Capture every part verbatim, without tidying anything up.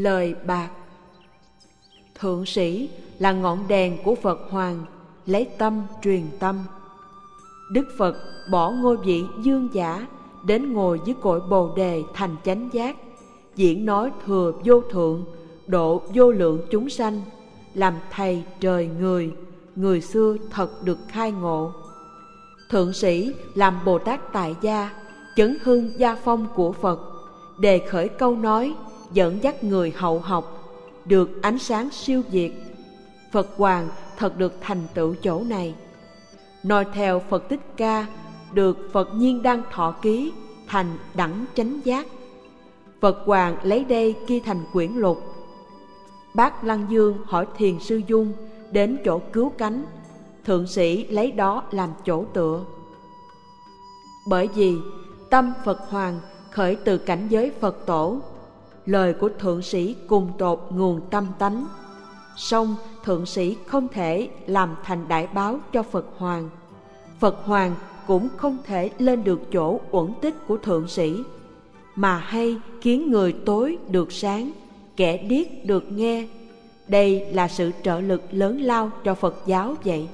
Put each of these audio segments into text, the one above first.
lời bạc. Thượng sĩ là ngọn đèn của Phật Hoàng, lấy tâm truyền tâm. Đức Phật bỏ ngôi vị dương giả, đến ngồi dưới cội Bồ Đề thành chánh giác, diễn nói thừa vô thượng, độ vô lượng chúng sanh, làm thầy trời người, người xưa thật được khai ngộ. Thượng sĩ làm Bồ Tát tại gia, chấn hưng gia phong của Phật, đề khởi câu nói, dẫn dắt người hậu học, được ánh sáng siêu việt. Phật Hoàng thật được thành tựu chỗ này. Noi theo Phật Thích Ca, được Phật Nhiên Đăng thọ ký, thành đẳng chánh giác. Phật Hoàng lấy đây ghi thành quyển lục. Bác Lăng Dương hỏi Thiền Sư Dung đến chỗ cứu cánh, thượng sĩ lấy đó làm chỗ tựa. Bởi vì tâm Phật Hoàng khởi từ cảnh giới Phật Tổ, lời của thượng sĩ cùng tột nguồn tâm tánh, song thượng sĩ không thể làm thành đại báo cho Phật Hoàng. Phật Hoàng cũng không thể lên được chỗ uẩn tích của thượng sĩ, mà hay khiến người tối được sáng, kẻ điếc được nghe. Đây là sự trợ lực lớn lao cho Phật giáo vậy.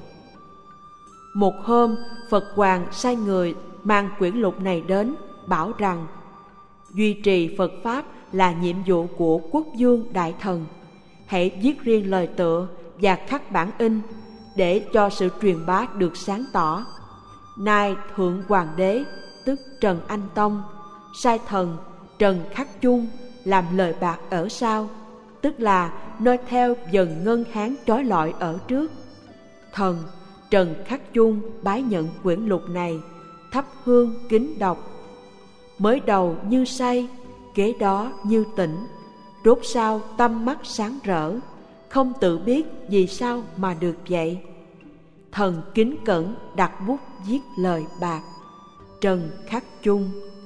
Một hôm, Phật Hoàng sai người mang quyển lục này đến, bảo rằng duy trì Phật Pháp là nhiệm vụ của quốc vương đại thần. Hãy viết riêng lời tựa và khắc bản in, để cho sự truyền bá được sáng tỏ. Nay Thượng Hoàng đế, tức Trần Anh Tông, sai thần Trần Khắc Chung làm lời bạc ở sau, tức là noi theo dần ngân hán trói lọi ở trước. Thần Trần Khắc Chung bái nhận quyển lục này, thắp hương kính đọc. Mới đầu như say, kế đó như tỉnh, rốt sau tâm mắt sáng rỡ, không tự biết vì sao mà được vậy. Thần kính cẩn đặt bút viết lời bạc. Trần Khắc Chung.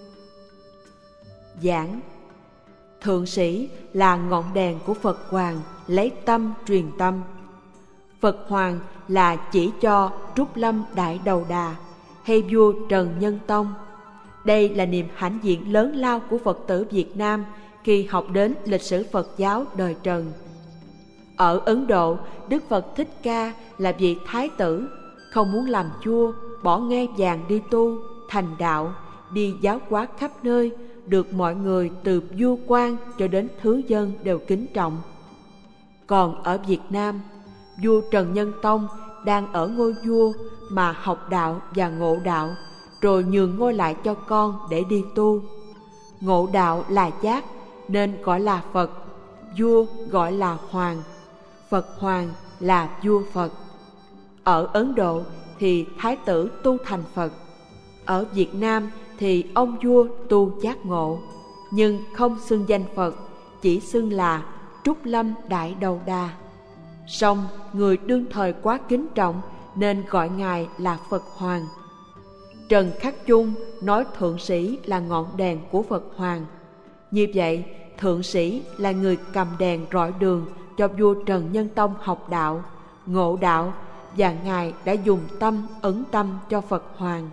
Giảng: thượng sĩ là ngọn đèn của Phật Hoàng, lấy tâm truyền tâm. Phật Hoàng là chỉ cho Trúc Lâm Đại Đầu Đà hay vua Trần Nhân Tông. Đây là niềm hãnh diện lớn lao của Phật tử Việt Nam khi học đến lịch sử Phật giáo đời Trần. Ở Ấn Độ, Đức Phật Thích Ca là vị thái tử, không muốn làm vua, bỏ ngai vàng đi tu, thành đạo, đi giáo hóa khắp nơi, được mọi người từ vua quan cho đến thứ dân đều kính trọng. Còn ở Việt Nam, vua Trần Nhân Tông đang ở ngôi vua mà học đạo và ngộ đạo, rồi nhường ngôi lại cho con để đi tu. Ngộ đạo là giác nên gọi là Phật, vua gọi là Hoàng. Phật Hoàng là vua Phật. Ở Ấn Độ thì thái tử tu thành Phật. Ở Việt Nam thì ông vua tu giác ngộ, nhưng không xưng danh Phật, chỉ xưng là Trúc Lâm Đại Đầu Đà. Song người đương thời quá kính trọng nên gọi ngài là Phật Hoàng. Trần Khắc Chung nói thượng sĩ là ngọn đèn của Phật Hoàng. Như vậy, thượng sĩ là người cầm đèn rọi đường cho vua Trần Nhân Tông học đạo, ngộ đạo, và ngài đã dùng tâm ấn tâm cho Phật Hoàng.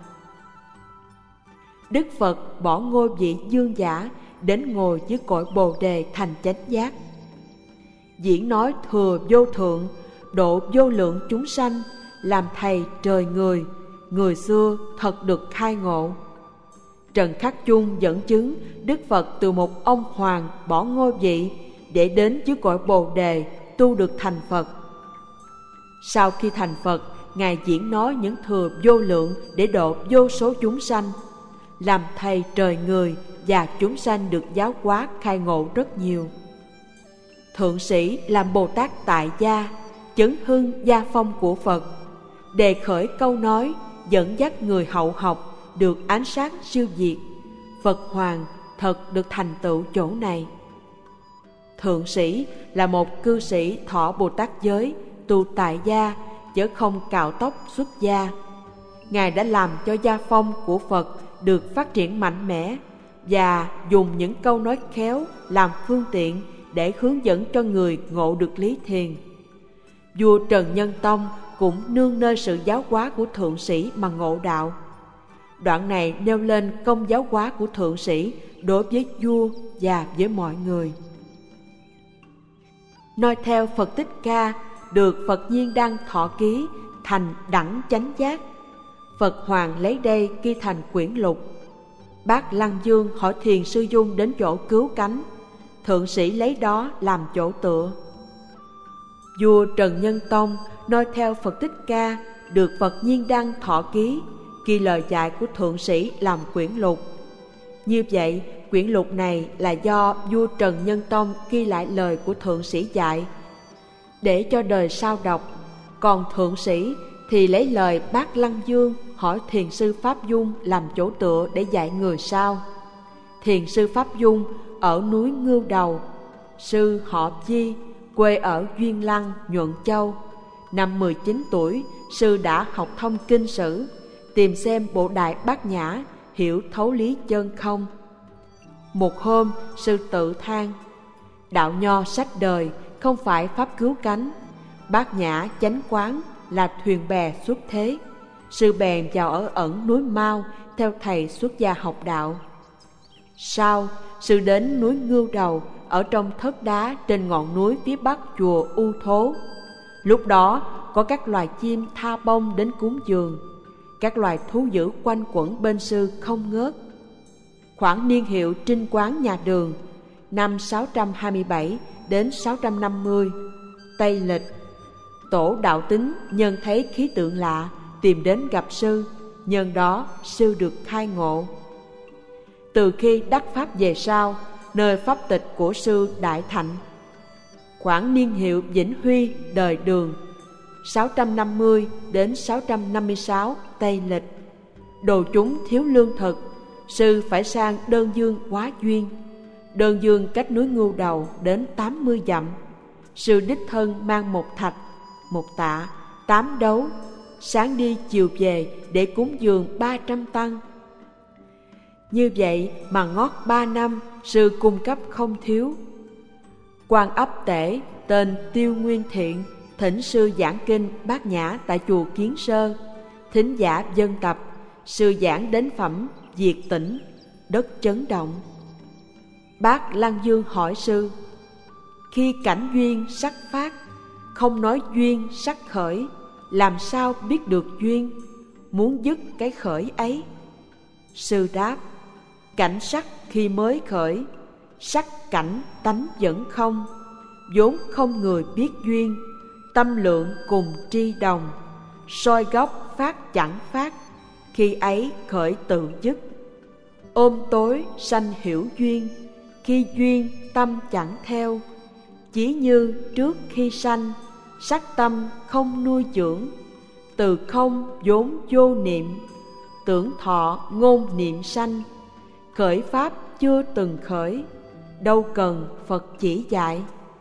Đức Phật bỏ ngôi vị dương giả, đến ngồi dưới cội Bồ Đề thành chánh giác, diễn nói thừa vô thượng, độ vô lượng chúng sanh, làm thầy trời người, người xưa thật được khai ngộ. Trần Khắc Chung dẫn chứng Đức Phật từ một ông hoàng bỏ ngôi vị để đến dưới cội Bồ Đề tu được thành Phật. Sau khi thành Phật, ngài diễn nói những thừa vô lượng để độ vô số chúng sanh, làm thầy trời người, và chúng sanh được giáo hóa khai ngộ rất nhiều. Thượng sĩ làm Bồ Tát tại gia, chấn hưng gia phong của Phật, đề khởi câu nói, dẫn dắt người hậu học, được ánh sáng siêu việt. Phật Hoàng thật được thành tựu chỗ này. Thượng sĩ là một cư sĩ thọ Bồ Tát giới, tu tại gia, chứ không cạo tóc xuất gia. Ngài đã làm cho gia phong của Phật được phát triển mạnh mẽ, và dùng những câu nói khéo làm phương tiện để hướng dẫn cho người ngộ được lý thiền. Vua Trần Nhân Tông cũng nương nơi sự giáo hóa của thượng sĩ mà ngộ đạo. Đoạn này nêu lên công giáo hóa của thượng sĩ đối với vua và với mọi người. noi theo Phật Thích Ca, được Phật Nhiên Đăng thọ ký thành đẳng chánh giác. Phật Hoàng lấy đây ghi thành quyển lục. Bác Lăng Dương hỏi Thiền Sư Dung đến chỗ cứu cánh, thượng sĩ lấy đó làm chỗ tựa. Vua Trần Nhân Tông noi theo Phật Thích Ca, được Phật Nhiên Đăng thọ ký, ghi lời dạy của thượng sĩ làm quyển lục. Như vậy, quyển lục này là do vua Trần Nhân Tông ghi lại lời của thượng sĩ dạy, để cho đời sau đọc. Còn thượng sĩ thì lấy lời Bác Lăng Dương hỏi Thiền sư Pháp Dung làm chỗ tựa để dạy người sau. Thiền sư Pháp Dung ở núi Ngưu Đầu, sư họ Chi, quê ở Duyên Lăng, Nhuận Châu. Năm mười chín tuổi, sư đã học thông kinh sử, tìm xem bộ Đại Bát Nhã, hiểu thấu lý chân không. Một hôm, sư tự than: đạo nho sách đời không phải pháp cứu cánh, Bát Nhã chánh quán là thuyền bè xuất thế. Sư bèn vào ở ẩn núi Mao theo thầy xuất gia học đạo. Sau, sư đến núi Ngưu Đầu, ở trong thớt đá trên ngọn núi phía bắc chùa U Thố. Lúc đó có các loài chim tha bông đến cúng dường, các loài thú dữ quanh quẩn bên sư không ngớt. Khoảng niên hiệu Trinh Quán Nhà Đường, năm sáu trăm hai mươi bảy đến sáu trăm năm mươi Tây Lịch, tổ đạo tín nhân thấy khí tượng lạ, tìm đến gặp sư. Nhân đó sư được khai ngộ. Từ khi đắc pháp về sau, nơi pháp tịch của sư Đại Thạnh. Khoảng niên hiệu Vĩnh Huy đời Đường, sáu trăm năm mươi đến sáu trăm năm mươi sáu Tây Lịch, đồ chúng thiếu lương thực, sư phải sang Đơn Dương hóa duyên. Đơn Dương cách núi Ngưu Đầu đến tám mươi dặm. Sư đích thân mang một thạch, một tạ, tám đấu, sáng đi chiều về để cúng dường ba trăm tăng. Như vậy mà ngót ba năm, sư cung cấp không thiếu. Quan ấp tể tên Tiêu Nguyên Thiện thỉnh sư giảng kinh Bát Nhã tại chùa Kiến Sơ. Thính giả dân tập, sư giảng đến phẩm Diệt Tỉnh, đất chấn động. Bác Lăng Dương hỏi sư: khi cảnh duyên sắc phát, không nói duyên sắc khởi, làm sao biết được duyên, muốn dứt cái khởi ấy? Sư đáp: cảnh sắc khi mới khởi, sắc cảnh tánh vẫn không, vốn không người biết duyên, tâm lượng cùng tri đồng, soi góc phát chẳng phát, khi ấy khởi tự dứt. Ôm tối sanh hiểu duyên, khi duyên tâm chẳng theo, chỉ như trước khi sanh, sắc tâm không nuôi dưỡng, từ không vốn vô niệm, tưởng thọ ngôn niệm sanh, khởi pháp chưa từng khởi, đâu cần Phật chỉ dạy.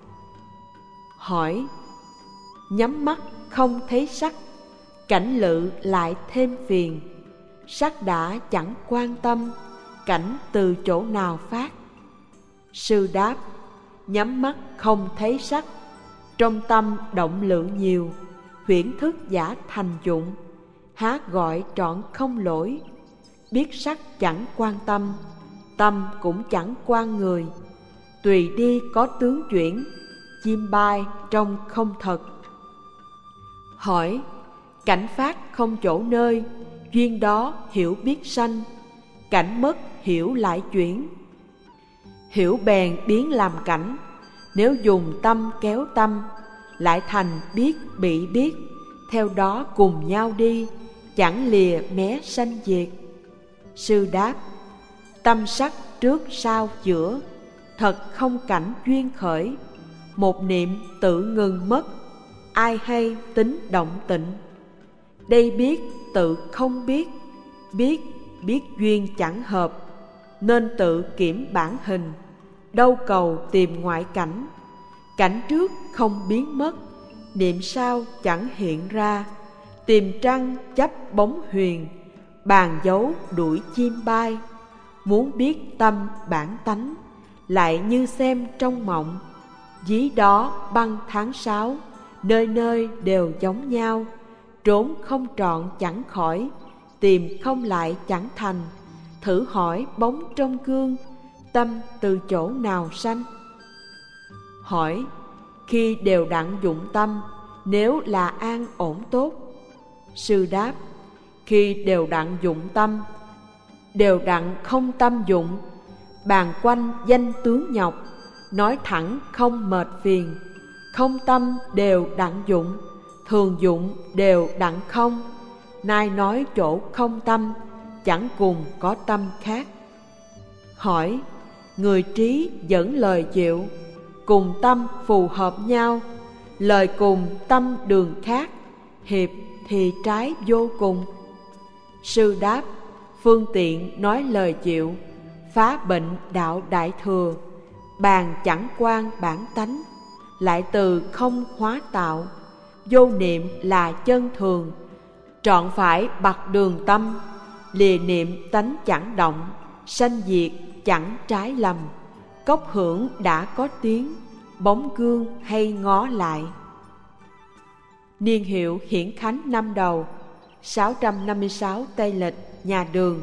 Hỏi: nhắm mắt không thấy sắc, cảnh lự lại thêm phiền, sắc đã chẳng quan tâm, cảnh từ chỗ nào phát? Sư đáp: nhắm mắt không thấy sắc, trong tâm động lượng nhiều, huyễn thức giả thành dụng, há gọi trọn không lỗi. Biết sắc chẳng quan tâm, tâm cũng chẳng quan người, tùy đi có tướng chuyển, chim bay trong không thật. Hỏi: cảnh phát không chỗ nơi, duyên đó hiểu biết sanh, cảnh mất hiểu lại chuyển. Hiểu bèn biến làm cảnh, nếu dùng tâm kéo tâm, lại thành biết bị biết, theo đó cùng nhau đi, chẳng lìa mé sanh diệt. Sư đáp: tâm sắc trước sau giữa, thật không cảnh duyên khởi, một niệm tự ngừng mất, ai hay tính động tịnh. Đây biết tự không biết, biết biết duyên chẳng hợp, nên tự kiểm bản hình, đâu cầu tìm ngoại cảnh. Cảnh trước không biến mất, niệm sau chẳng hiện ra, tìm trăng chấp bóng huyền, bàn dấu đuổi chim bay. Muốn biết tâm bản tánh, lại như xem trong mộng, dí đó băng tháng sáu, nơi nơi đều giống nhau, trốn không trọn chẳng khỏi, tìm không lại chẳng thành. Thử hỏi bóng trong gương, tâm từ chỗ nào sanh? Hỏi: khi đều đặn dụng tâm, nếu là an ổn tốt. Sư đáp: khi đều đặn dụng tâm, đều đặn không tâm dụng, bàn quanh danh tướng nhọc, nói thẳng không mệt phiền. Không tâm đều đặn dụng, thường dụng đều đặn không. Nay nói chỗ không tâm, chẳng cùng có tâm khác. Hỏi: người trí dẫn lời diệu, cùng tâm phù hợp nhau, lời cùng tâm đường khác, hiệp thì trái vô cùng. Sư đáp: phương tiện nói lời diệu, phá bệnh đạo đại thừa, bàn chẳng quan bản tánh, lại từ không hóa tạo, vô niệm là chân thường, trọn phải bặt đường tâm, lìa niệm tánh chẳng động, sanh diệt chẳng trái lầm. Cốc hưởng đã có tiếng, bóng gương hay ngó lại. Niên hiệu Hiển Khánh năm đầu, sáu trăm năm mươi sáu Tây Lịch, nhà Đường.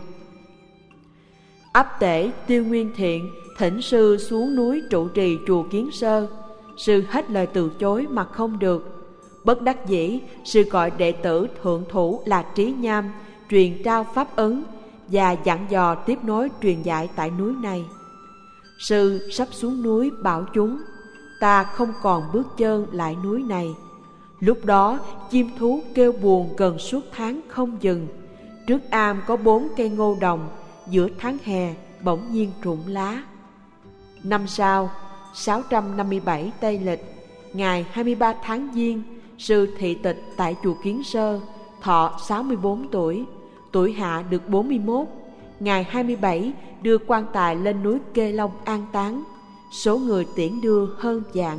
Ấp Tể Tiêu Nguyên Thiện thỉnh sư xuống núi trụ trì chùa Kiến Sơ. Sư hết lời từ chối mà không được. Bất đắc dĩ, sư gọi đệ tử thượng thủ là Trí Nham truyền trao pháp ấn và dặn dò tiếp nối truyền dạy tại núi này. Sư sắp xuống núi bảo chúng: ta không còn bước chân lại núi này. Lúc đó chim thú kêu buồn gần suốt tháng không dừng. Trước am có bốn cây ngô đồng, giữa tháng hè bỗng nhiên rụng lá. Năm sau, sáu trăm năm mươi bảy Tây Lịch, ngày hai mươi ba tháng Giêng, sư thị tịch tại chùa Kiến Sơ, thọ sáu mươi bốn tuổi, tuổi hạ được bốn mươi mốt. Ngày hai mươi bảy đưa quan tài lên núi Kê Long an táng, số người tiễn đưa hơn vạn.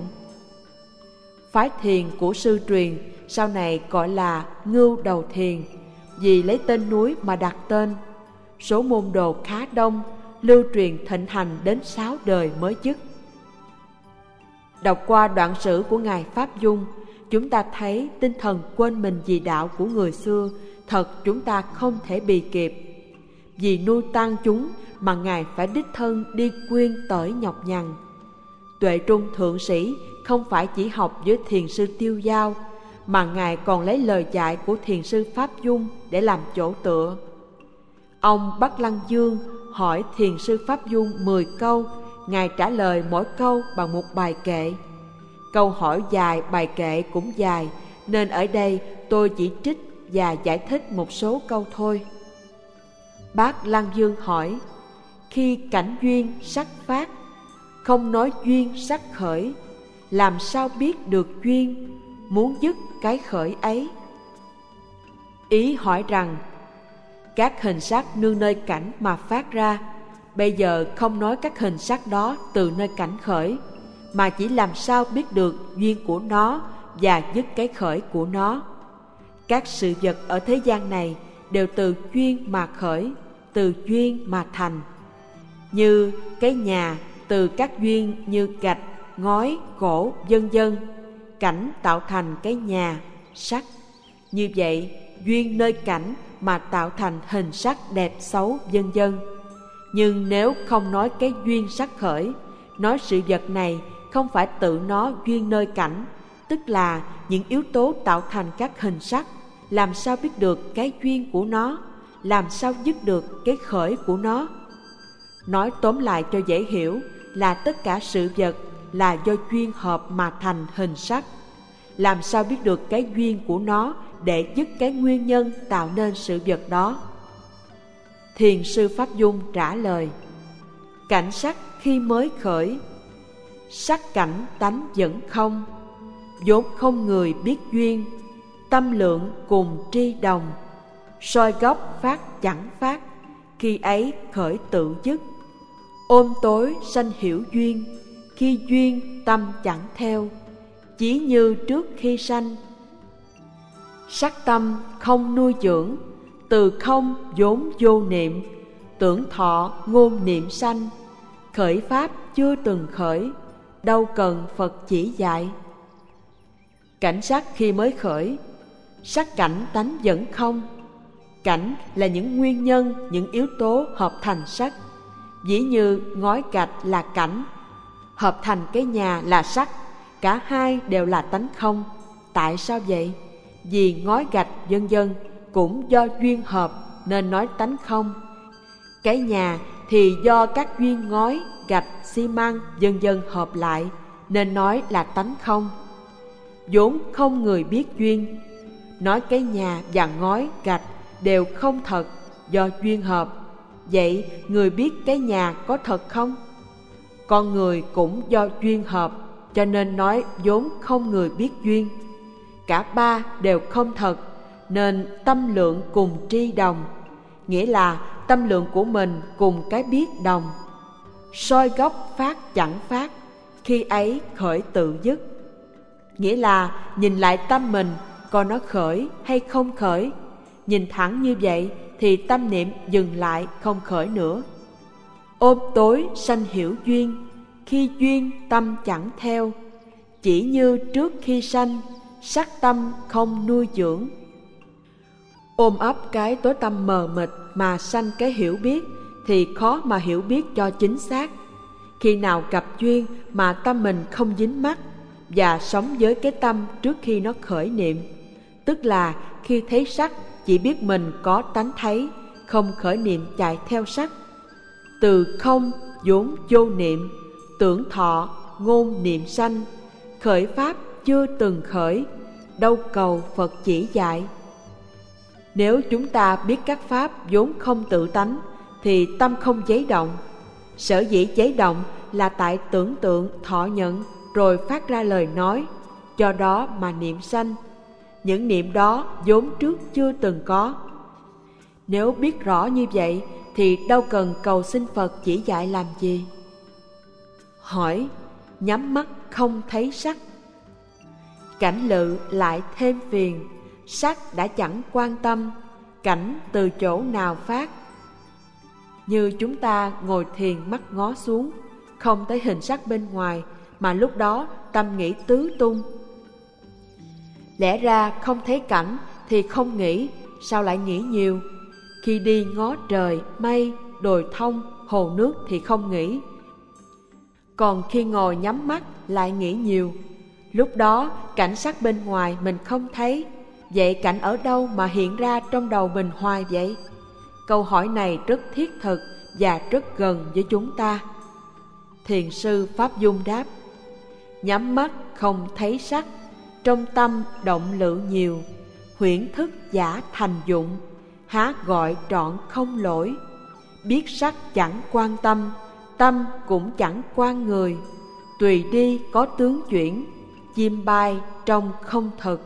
Phái thiền của sư truyền sau này gọi là Ngưu Đầu Thiền, vì lấy tên núi mà đặt tên. Số môn đồ khá đông, lưu truyền thịnh hành đến sáu đời mới dứt. Đọc qua đoạn sử của Ngài Pháp Dung, chúng ta thấy tinh thần quên mình vì đạo của người xưa thật chúng ta không thể bì kịp. Vì nuôi tăng chúng mà Ngài phải đích thân đi quyên tởi nhọc nhằn. Tuệ Trung Thượng Sĩ không phải chỉ học với thiền sư Tiêu Giao, mà Ngài còn lấy lời dạy của thiền sư Pháp Dung để làm chỗ tựa. Ông Bắc Lăng Dương hỏi thiền sư Pháp Dung mười câu, Ngài trả lời mỗi câu bằng một bài kệ. Câu hỏi dài, bài kệ cũng dài, nên ở đây tôi chỉ trích và giải thích một số câu thôi. Bác Lăng Dương hỏi: khi cảnh duyên sắc phát, không nói duyên sắc khởi, làm sao biết được duyên, muốn dứt cái khởi ấy? Ý hỏi rằng các hình sắc nương nơi cảnh mà phát ra, bây giờ không nói các hình sắc đó từ nơi cảnh khởi, mà chỉ làm sao biết được duyên của nó và dứt cái khởi của nó. Các sự vật ở thế gian này đều từ duyên mà khởi, từ duyên mà thành. Như cái nhà từ các duyên như gạch, ngói, gỗ, vân vân, cảnh tạo thành cái nhà, sắc. Như vậy, duyên nơi cảnh mà tạo thành hình sắc đẹp xấu, vân vân. Nhưng nếu không nói cái duyên sắc khởi, nói sự vật này không phải tự nó duyên nơi cảnh, tức là những yếu tố tạo thành các hình sắc, làm sao biết được cái duyên của nó, làm sao dứt được cái khởi của nó? Nói tóm lại cho dễ hiểu là tất cả sự vật là do duyên hợp mà thành hình sắc. Làm sao biết được cái duyên của nó để dứt cái nguyên nhân tạo nên sự vật đó? Thiền sư Pháp Dung trả lời: cảnh sắc khi mới khởi, sắc cảnh tánh vẫn không, vốn không người biết duyên, tâm lượng cùng tri đồng, soi gốc phát chẳng phát, khi ấy khởi tự dứt. Ôm tối sanh hiểu duyên, khi duyên tâm chẳng theo, chỉ như trước khi sanh. Sắc tâm không nuôi dưỡng, từ không vốn vô niệm, tưởng thọ ngôn niệm sanh, khởi pháp chưa từng khởi, đâu cần Phật chỉ dạy. Cảnh sắc khi mới khởi, sắc cảnh tánh vẫn không. Cảnh là những nguyên nhân, những yếu tố hợp thành sắc. Ví như ngói gạch là cảnh, hợp thành cái nhà là sắc, cả hai đều là tánh không. Tại sao vậy? Vì ngói gạch vân vân cũng do duyên hợp nên nói tánh không. Cái nhà thì do các duyên ngói, gạch, xi măng vân vân hợp lại nên nói là tánh không. Vốn không người biết duyên. Nói cái nhà và ngói, gạch đều không thật do duyên hợp. Vậy người biết cái nhà có thật không? Con người cũng do duyên hợp cho nên nói vốn không người biết duyên. Cả ba đều không thật nên tâm lượng cùng tri đồng, nghĩa là tâm lượng của mình cùng cái biết đồng. Soi gốc phát chẳng phát, khi ấy khởi tự dứt, nghĩa là nhìn lại tâm mình coi nó khởi hay không khởi. Nhìn thẳng như vậy thì tâm niệm dừng lại không khởi nữa. Ôm tối sanh hiểu duyên, khi duyên tâm chẳng theo, chỉ như trước khi sanh, sắc tâm không nuôi dưỡng. Ôm ấp cái tối tâm mờ mịt mà sanh cái hiểu biết thì khó mà hiểu biết cho chính xác. Khi nào gặp duyên mà tâm mình không dính mắc và sống với cái tâm trước khi nó khởi niệm, tức là khi thấy sắc chỉ biết mình có tánh thấy, không khởi niệm chạy theo sắc. Từ không vốn vô niệm, tưởng thọ ngôn niệm sanh, khởi pháp chưa từng khởi, đâu cầu Phật chỉ dạy. Nếu chúng ta biết các pháp vốn không tự tánh thì tâm không giấy động. Sở dĩ giấy động là tại tưởng tượng thọ nhận rồi phát ra lời nói, do đó mà niệm sanh. Những niệm đó vốn trước chưa từng có. Nếu biết rõ như vậy thì đâu cần cầu xin Phật chỉ dạy làm gì. Hỏi: nhắm mắt không thấy sắc, cảnh lự lại thêm phiền, sắc đã chẳng quan tâm, cảnh từ chỗ nào phát. Như chúng ta ngồi thiền mắt ngó xuống, không thấy hình sắc bên ngoài, mà lúc đó tâm nghĩ tứ tung. Lẽ ra không thấy cảnh thì không nghĩ, sao lại nghĩ nhiều? Khi đi ngó trời, mây, đồi thông, hồ nước thì không nghĩ. Còn khi ngồi nhắm mắt lại nghĩ nhiều. Lúc đó cảnh sắc bên ngoài mình không thấy. Vậy cảnh ở đâu mà hiện ra trong đầu mình hoài vậy? Câu hỏi này rất thiết thực và rất gần với chúng ta. Thiền sư Pháp Dung đáp: nhắm mắt không thấy sắc, trong tâm động lự nhiều, huyễn thức giả thành dụng, há gọi trọn không lỗi. Biết sắc chẳng quan tâm, tâm cũng chẳng quan người, tùy đi có tướng chuyển, chim bay trong không thực.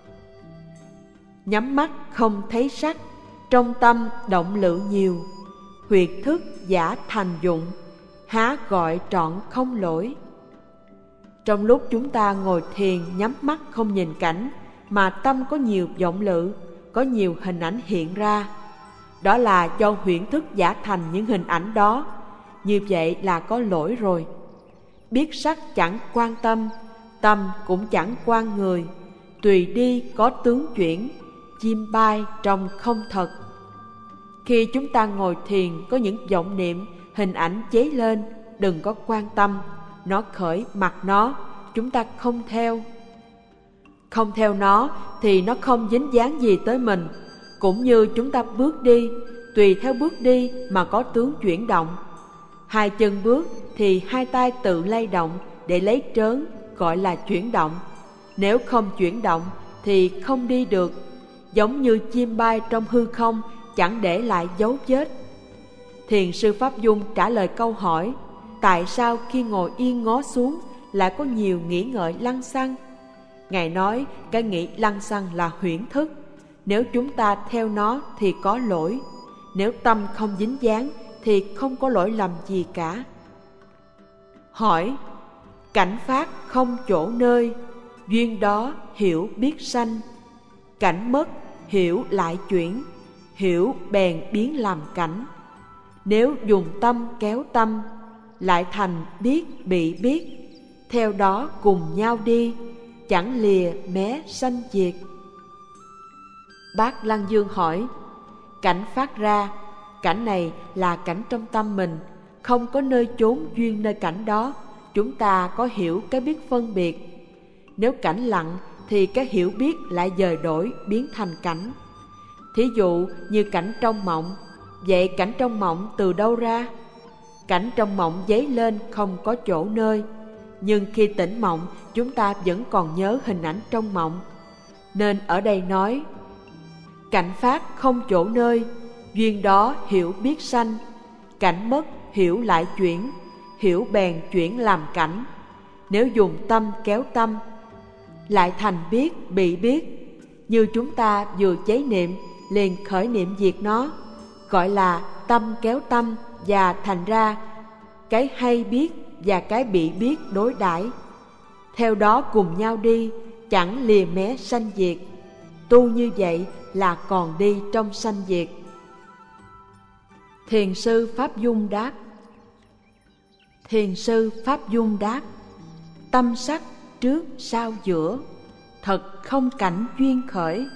Nhắm mắt không thấy sắc, trong tâm động lự nhiều, huyệt thức giả thành dụng, há gọi trọn không lỗi. Trong lúc chúng ta ngồi thiền nhắm mắt không nhìn cảnh, mà tâm có nhiều vọng lự, có nhiều hình ảnh hiện ra, đó là do huyễn thức giả thành những hình ảnh đó. Như vậy là có lỗi rồi. Biết sắc chẳng quan tâm, tâm cũng chẳng quan người, tùy đi có tướng chuyển, chim bay trong không thật. Khi chúng ta ngồi thiền có những vọng niệm, hình ảnh cháy lên, đừng có quan tâm, nó khởi mặc nó, chúng ta không theo. Không theo nó thì nó không dính dáng gì tới mình. Cũng như chúng ta bước đi, tùy theo bước đi mà có tướng chuyển động. Hai chân bước thì hai tay tự lay động để lấy trớn, gọi là chuyển động. Nếu không chuyển động thì không đi được. Giống như chim bay trong hư không, chẳng để lại dấu vết. Thiền sư Pháp Dung trả lời câu hỏi: tại sao khi ngồi yên ngó xuống lại có nhiều nghĩ ngợi lăng xăng? Ngài nói cái nghĩ lăng xăng là huyễn thức. Nếu chúng ta theo nó thì có lỗi. Nếu tâm không dính dáng thì không có lỗi lầm gì cả. Hỏi: cảnh phát không chỗ nơi, duyên đó hiểu biết sanh. Cảnh mất hiểu lại chuyển, hiểu bèn biến làm cảnh. Nếu dùng tâm kéo tâm, lại thành biết bị biết. Theo đó cùng nhau đi, chẳng lìa mé sanh diệt. Bác Lăng Dương hỏi: cảnh phát ra, cảnh này là cảnh trong tâm mình, không có nơi chốn duyên nơi cảnh đó. Chúng ta có hiểu cái biết phân biệt. Nếu cảnh lặng thì cái hiểu biết lại dời đổi biến thành cảnh. Thí dụ như cảnh trong mộng, vậy cảnh trong mộng từ đâu ra? Cảnh trong mộng dấy lên không có chỗ nơi, nhưng khi tỉnh mộng chúng ta vẫn còn nhớ hình ảnh trong mộng. Nên ở đây nói, cảnh phát không chỗ nơi, duyên đó hiểu biết sanh. Cảnh mất hiểu lại chuyển, hiểu bèn chuyển làm cảnh. Nếu dùng tâm kéo tâm, lại thành biết bị biết. Như chúng ta vừa chế niệm liền khởi niệm diệt nó, gọi là tâm kéo tâm, và thành ra cái hay biết và cái bị biết đối đãi. Theo đó cùng nhau đi, chẳng lìa mé sanh diệt. Tu như vậy là còn đi trong sanh diệt. Thiền sư Pháp Dung đáp. Thiền sư Pháp Dung đáp: tâm sắc trước sau giữa, thật không cảnh duyên khởi.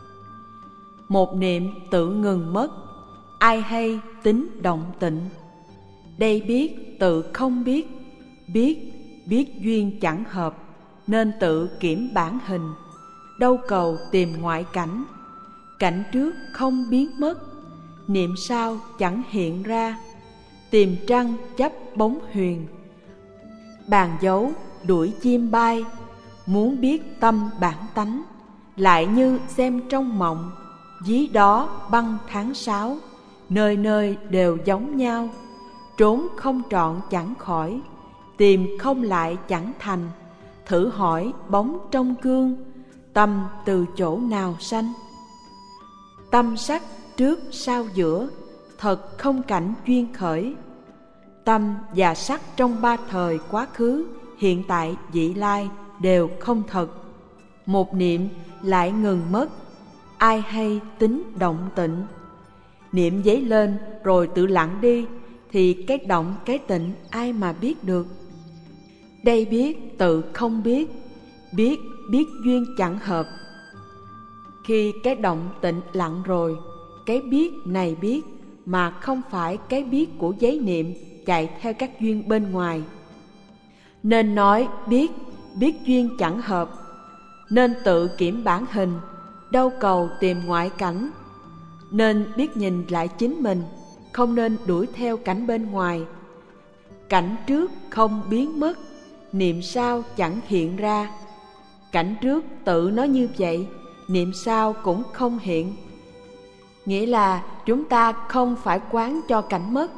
Một niệm tự ngừng mất, ai hay tính động tịnh. Đây biết tự không biết, biết biết duyên chẳng hợp, nên tự kiểm bản hình. Đâu cầu tìm ngoại cảnh, cảnh trước không biến mất, niệm sau chẳng hiện ra. Tìm trăng chấp bóng huyền, bàn dấu đuổi chim bay. Muốn biết tâm bản tánh, lại như xem trong mộng. Dí đó băng tháng sáu, nơi nơi đều giống nhau. Trốn không trọn chẳng khỏi, tìm không lại chẳng thành. Thử hỏi bóng trong gương, tâm từ chỗ nào sanh. Tâm sắc trước sau giữa, thật không cảnh duyên khởi. Tâm và sắc trong ba thời quá khứ, hiện tại, vị lai đều không thật. Một niệm lại ngừng mất, ai hay tính động tịnh. Niệm dấy lên rồi tự lặng đi, thì cái động cái tịnh ai mà biết được. Đây biết tự không biết, biết biết duyên chẳng hợp. Khi cái động tịnh lặng rồi, cái biết này biết mà không phải cái biết của giấy niệm chạy theo các duyên bên ngoài. Nên nói biết, biết duyên chẳng hợp. Nên tự kiểm bản hình, đâu cầu tìm ngoại cảnh. Nên biết nhìn lại chính mình, không nên đuổi theo cảnh bên ngoài. Cảnh trước không biến mất, niệm sau chẳng hiện ra. Cảnh trước tự nó như vậy, niệm sau cũng không hiện. Nghĩa là chúng ta không phải quán cho cảnh mất,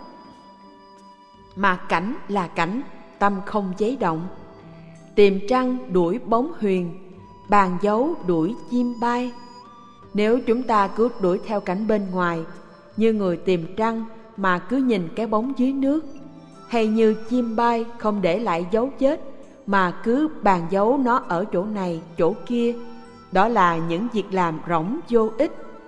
mà cảnh là cảnh, tâm không giấy động. Tìm trăng đuổi bóng huyền, bàn dấu đuổi chim bay. Nếu chúng ta cứ đuổi theo cảnh bên ngoài, như người tìm trăng mà cứ nhìn cái bóng dưới nước, hay như chim bay không để lại dấu vết mà cứ bàn dấu nó ở chỗ này chỗ kia, đó là những việc làm rỗng vô ích.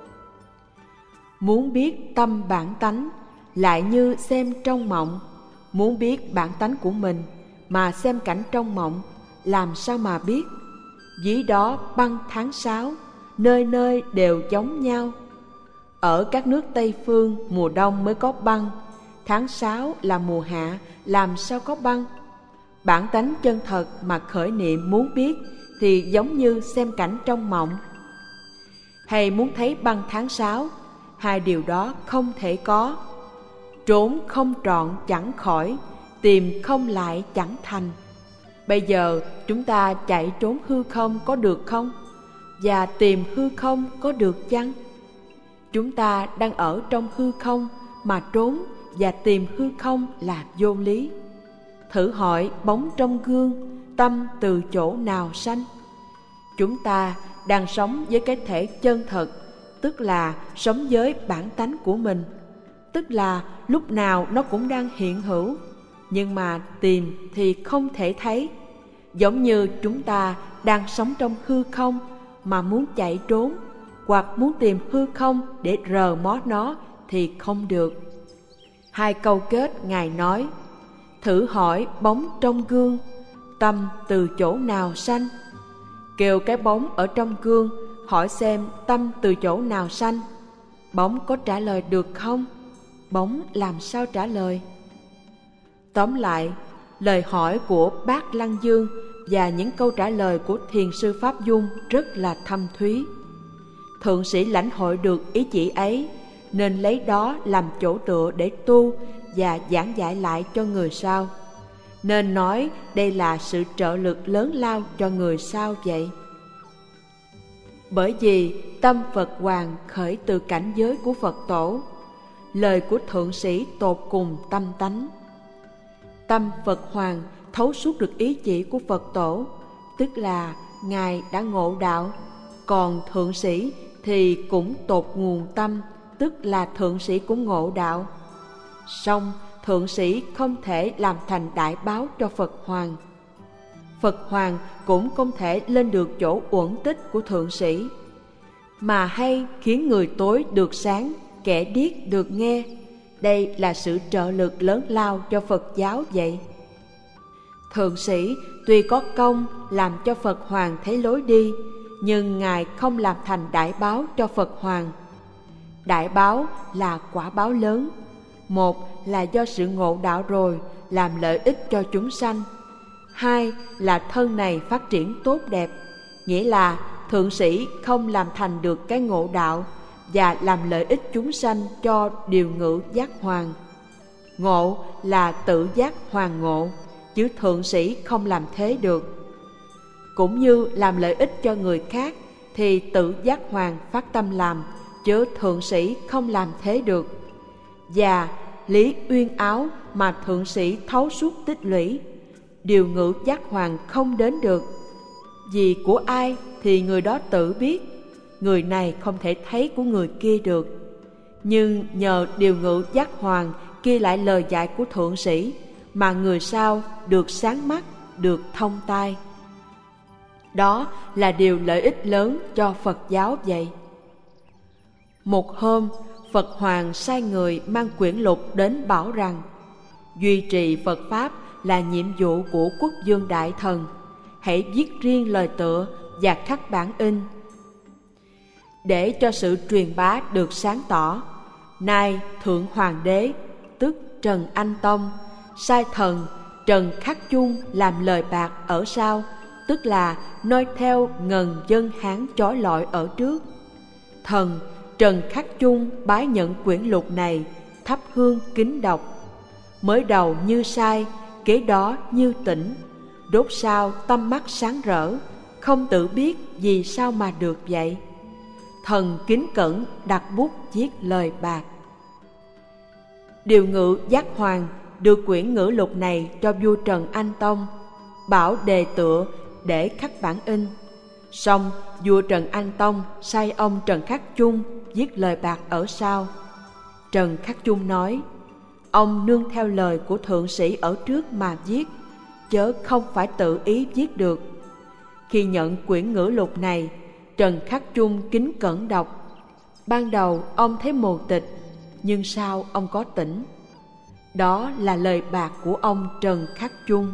Muốn biết tâm bản tánh, lại như xem trong mộng. Muốn biết bản tánh của mình mà xem cảnh trong mộng, làm sao mà biết? Dĩ đó băng tháng sáu, nơi nơi đều giống nhau. Ở các nước Tây phương mùa đông mới có băng, tháng sáu là mùa hạ, làm sao có băng? Bản tánh chân thật mà khởi niệm muốn biết thì giống như xem cảnh trong mộng. Hay muốn thấy băng tháng sáu, hai điều đó không thể có. Trốn không trọn chẳng khỏi, tìm không lại chẳng thành. Bây giờ chúng ta chạy trốn hư không có được không? Và tìm hư không có được chăng? Chúng ta đang ở trong hư không mà trốn và tìm hư không là vô lý. Thử hỏi bóng trong gương, tâm từ chỗ nào sanh? Chúng ta đang sống với cái thể chân thật, tức là sống với bản tánh của mình, tức là lúc nào nó cũng đang hiện hữu, nhưng mà tìm thì không thể thấy. Giống như chúng ta đang sống trong hư không mà muốn chạy trốn, hoặc muốn tìm hư không để rờ mó nó thì không được. Hai câu kết Ngài nói: thử hỏi bóng trong gương, tâm từ chỗ nào sanh? Kêu cái bóng ở trong gương hỏi xem tâm từ chỗ nào sanh. Bóng có trả lời được không? Bóng làm sao trả lời? Tóm lại, lời hỏi của Bác Lăng Dương và những câu trả lời của thiền sư Pháp Dung rất là thâm thúy. Thượng sĩ lãnh hội được ý chỉ ấy, nên lấy đó làm chỗ tựa để tu và giảng giải lại cho người sau. Nên nói đây là sự trợ lực lớn lao cho người sau vậy. Bởi vì tâm Phật Hoàng khởi từ cảnh giới của Phật Tổ, lời của thượng sĩ tột cùng tâm tánh. Tâm Phật Hoàng thấu suốt được ý chỉ của Phật Tổ, tức là Ngài đã ngộ đạo, còn thượng sĩ thì cũng tột nguồn tâm, tức là thượng sĩ cũng ngộ đạo. Song thượng sĩ không thể làm thành đại báo cho Phật Hoàng. Phật Hoàng cũng không thể lên được chỗ uẩn tích của thượng sĩ, mà hay khiến người tối được sáng, kẻ điếc được nghe. Đây là sự trợ lực lớn lao cho Phật giáo vậy. Thượng sĩ tuy có công làm cho Phật Hoàng thấy lối đi, nhưng Ngài không làm thành đại báo cho Phật Hoàng. Đại báo là quả báo lớn. Một là do sự ngộ đạo rồi làm lợi ích cho chúng sanh. Hai là thân này phát triển tốt đẹp, nghĩa là thượng sĩ không làm thành được cái ngộ đạo và làm lợi ích chúng sanh cho điều ngữ giác hoàng. Ngộ là tự giác hoàng ngộ, chứ thượng sĩ không làm thế được. Cũng như làm lợi ích cho người khác thì tự giác hoàng phát tâm làm, chứ thượng sĩ không làm thế được. Và lý uyên áo mà thượng sĩ thấu suốt tích lũy, điều ngữ giác hoàng không đến được. Vì của ai thì người đó tự biết, người này không thể thấy của người kia được. Nhưng nhờ điều ngữ giác hoàng ghi lại lời dạy của thượng sĩ, mà người sau được sáng mắt, được thông tai. Đó là điều lợi ích lớn cho Phật giáo vậy. Một hôm, Phật Hoàng sai người mang quyển lục đến bảo rằng duy trì Phật Pháp là nhiệm vụ của Quốc vương Đại Thần. Hãy viết riêng lời tựa và khắc bản in. Để cho sự truyền bá được sáng tỏ, nay Thượng Hoàng đế, tức Trần Anh Tông, sai thần Trần Khắc Chung làm lời bạc ở sau, tức là noi theo ngần dân Hán chói lọi ở trước. Thần Trần Khắc Chung bái nhận quyển lục này, thắp hương kính đọc. Mới đầu như sai, kế đó như tỉnh, đốt sao tâm mắt sáng rỡ, không tự biết vì sao mà được vậy. Thần kính cẩn đặt bút viết lời bạc. Điều ngự giác hoàng đưa quyển ngữ lục này cho vua Trần Anh Tông, bảo đề tựa để khắc bản in. Xong vua Trần Anh Tông sai ông Trần Khắc Chung viết lời bạc ở sau. Trần Khắc Chung nói: ông nương theo lời của thượng sĩ ở trước mà viết, chớ không phải tự ý viết được. Khi nhận quyển ngữ lục này, Trần Khắc Chung kính cẩn đọc. Ban đầu ông thấy mù tịch, nhưng sau ông có tỉnh. Đó là lời bạc của ông Trần Khắc Chung.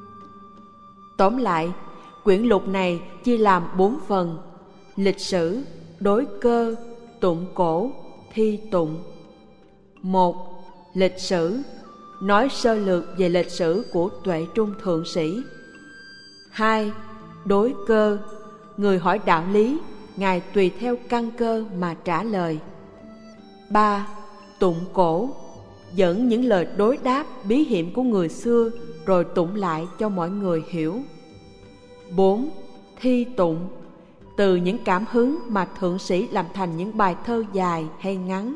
Tóm lại, quyển lục này chia làm bốn phần: lịch sử, đối cơ, tụng cổ, thi tụng. Một, lịch sử, nói sơ lược về lịch sử của Tuệ Trung Thượng Sĩ. Hai, đối cơ, người hỏi đạo lý, Ngài tùy theo căn cơ mà trả lời. Ba, tụng cổ, dẫn những lời đối đáp bí hiểm của người xưa rồi tụng lại cho mọi người hiểu. Bốn, thi tụng, từ những cảm hứng mà thượng sĩ làm thành những bài thơ dài hay ngắn.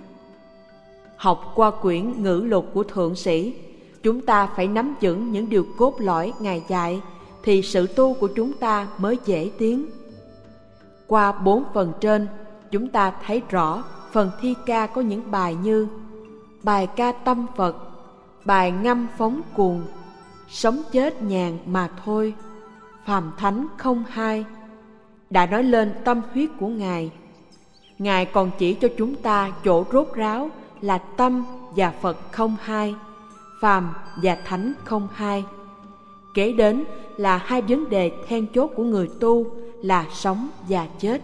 Học qua quyển ngữ lục của thượng sĩ, chúng ta phải nắm vững những điều cốt lõi Ngài dạy, thì sự tu của chúng ta mới dễ tiến. Qua bốn phần trên, chúng ta thấy rõ phần thi ca có những bài như bài ca tâm Phật, bài ngâm phóng cuồng, sống chết nhàn mà thôi, phàm thánh không hai, đã nói lên tâm huyết của Ngài. Ngài còn chỉ cho chúng ta chỗ rốt ráo là tâm và Phật không hai, phàm và thánh không hai. Kế đến là hai vấn đề then chốt của người tu là sống và chết.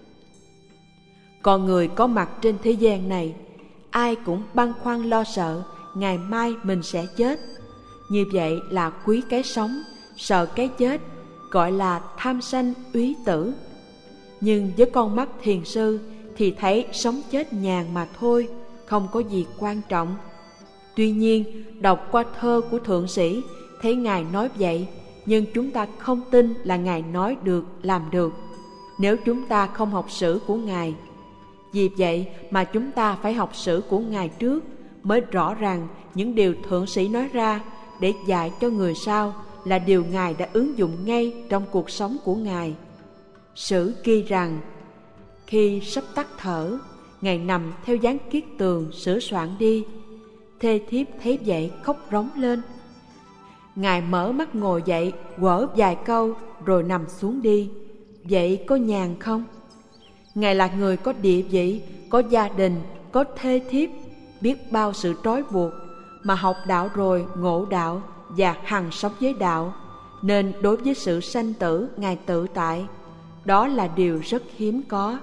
Con người có mặt trên thế gian này, ai cũng băn khoăn lo sợ ngày mai mình sẽ chết. Như vậy là quý cái sống, sợ cái chết, gọi là tham sanh úy tử. Nhưng với con mắt thiền sư thì thấy sống chết nhàn mà thôi, không có gì quan trọng. Tuy nhiên, đọc qua thơ của thượng sĩ, thấy Ngài nói vậy, nhưng chúng ta không tin là Ngài nói được, làm được, nếu chúng ta không học sử của Ngài. Vì vậy mà chúng ta phải học sử của Ngài trước, mới rõ ràng những điều thượng sĩ nói ra để dạy cho người sau là điều Ngài đã ứng dụng ngay trong cuộc sống của Ngài. Sử ghi rằng, khi sắp tắt thở, Ngài nằm theo dáng kiết tường sửa soạn đi. Thê thiếp thấy vậy khóc rống lên. Ngài mở mắt ngồi dậy, quở vài câu rồi nằm xuống đi. Vậy có nhàn không? Ngài là người có địa vị, có gia đình, có thê thiếp, biết bao sự trói buộc, mà học đạo rồi ngộ đạo và hằng sống với đạo, nên đối với sự sanh tử Ngài tự tại. Đó là điều rất hiếm có.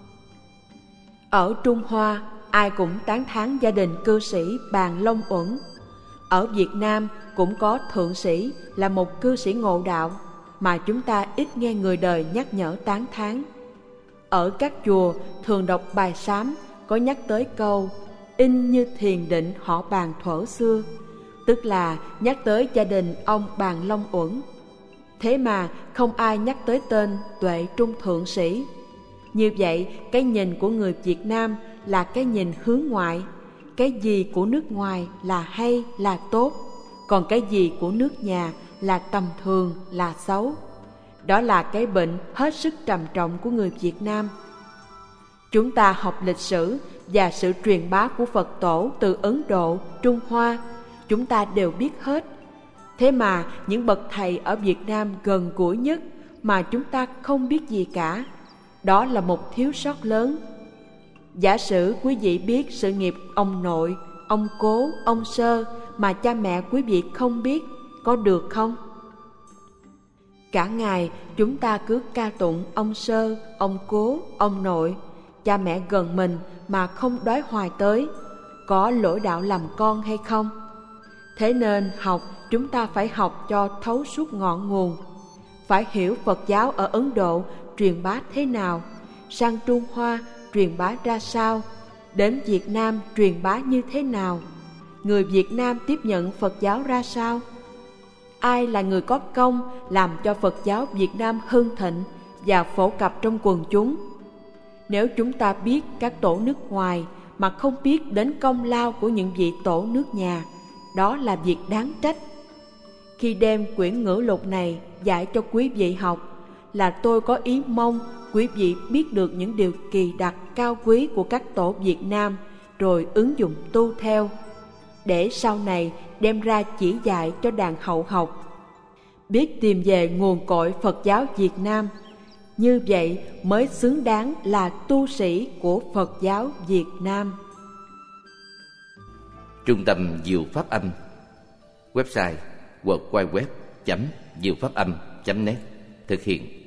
Ở Trung Hoa, ai cũng tán thán gia đình cư sĩ Bàn Long Uẩn. Ở Việt Nam cũng có thượng sĩ là một cư sĩ ngộ đạo, mà chúng ta ít nghe người đời nhắc nhở tán thán. Ở các chùa thường đọc bài sám có nhắc tới câu in như thiền định họ Bàn thuở xưa, tức là nhắc tới gia đình ông Bàn Long Uẩn. Thế mà không ai nhắc tới tên Tuệ Trung thượng sĩ. Như vậy, cái nhìn của người Việt Nam là cái nhìn hướng ngoại. Cái gì của nước ngoài là hay, là tốt, còn cái gì của nước nhà là tầm thường, là xấu. Đó là cái bệnh hết sức trầm trọng của người Việt Nam. Chúng ta học lịch sử và sự truyền bá của Phật tổ từ Ấn Độ, Trung Hoa, chúng ta đều biết hết. Thế mà những bậc thầy ở Việt Nam gần gũi nhất mà chúng ta không biết gì cả. Đó là một thiếu sót lớn. Giả sử quý vị biết sự nghiệp ông nội, ông cố, ông sơ mà cha mẹ quý vị không biết, có được không? Cả ngày chúng ta cứ ca tụng ông sơ, ông cố, ông nội, cha mẹ gần mình mà không đói hoài tới, có lỗi đạo làm con hay không? Thế nên học, chúng ta phải học cho thấu suốt ngọn nguồn. Phải hiểu Phật giáo ở Ấn Độ truyền bá thế nào, sang Trung Hoa truyền bá ra sao, đến Việt Nam truyền bá như thế nào, người Việt Nam tiếp nhận Phật giáo ra sao. Ai là người có công làm cho Phật giáo Việt Nam hưng thịnh và phổ cập trong quần chúng? Nếu chúng ta biết các tổ nước ngoài mà không biết đến công lao của những vị tổ nước nhà, đó là việc đáng trách. Khi đem quyển ngữ lục này dạy cho quý vị học, là tôi có ý mong quý vị biết được những điều kỳ đặc cao quý của các tổ Việt Nam, rồi ứng dụng tu theo, để sau này đem ra chỉ dạy cho đàn hậu học, biết tìm về nguồn cội Phật giáo Việt Nam. Như vậy mới xứng đáng là tu sĩ của Phật giáo Việt Nam. Trung tâm Diệu Pháp Âm. Website w w w chấm diệu pháp âm chấm net. Thực hiện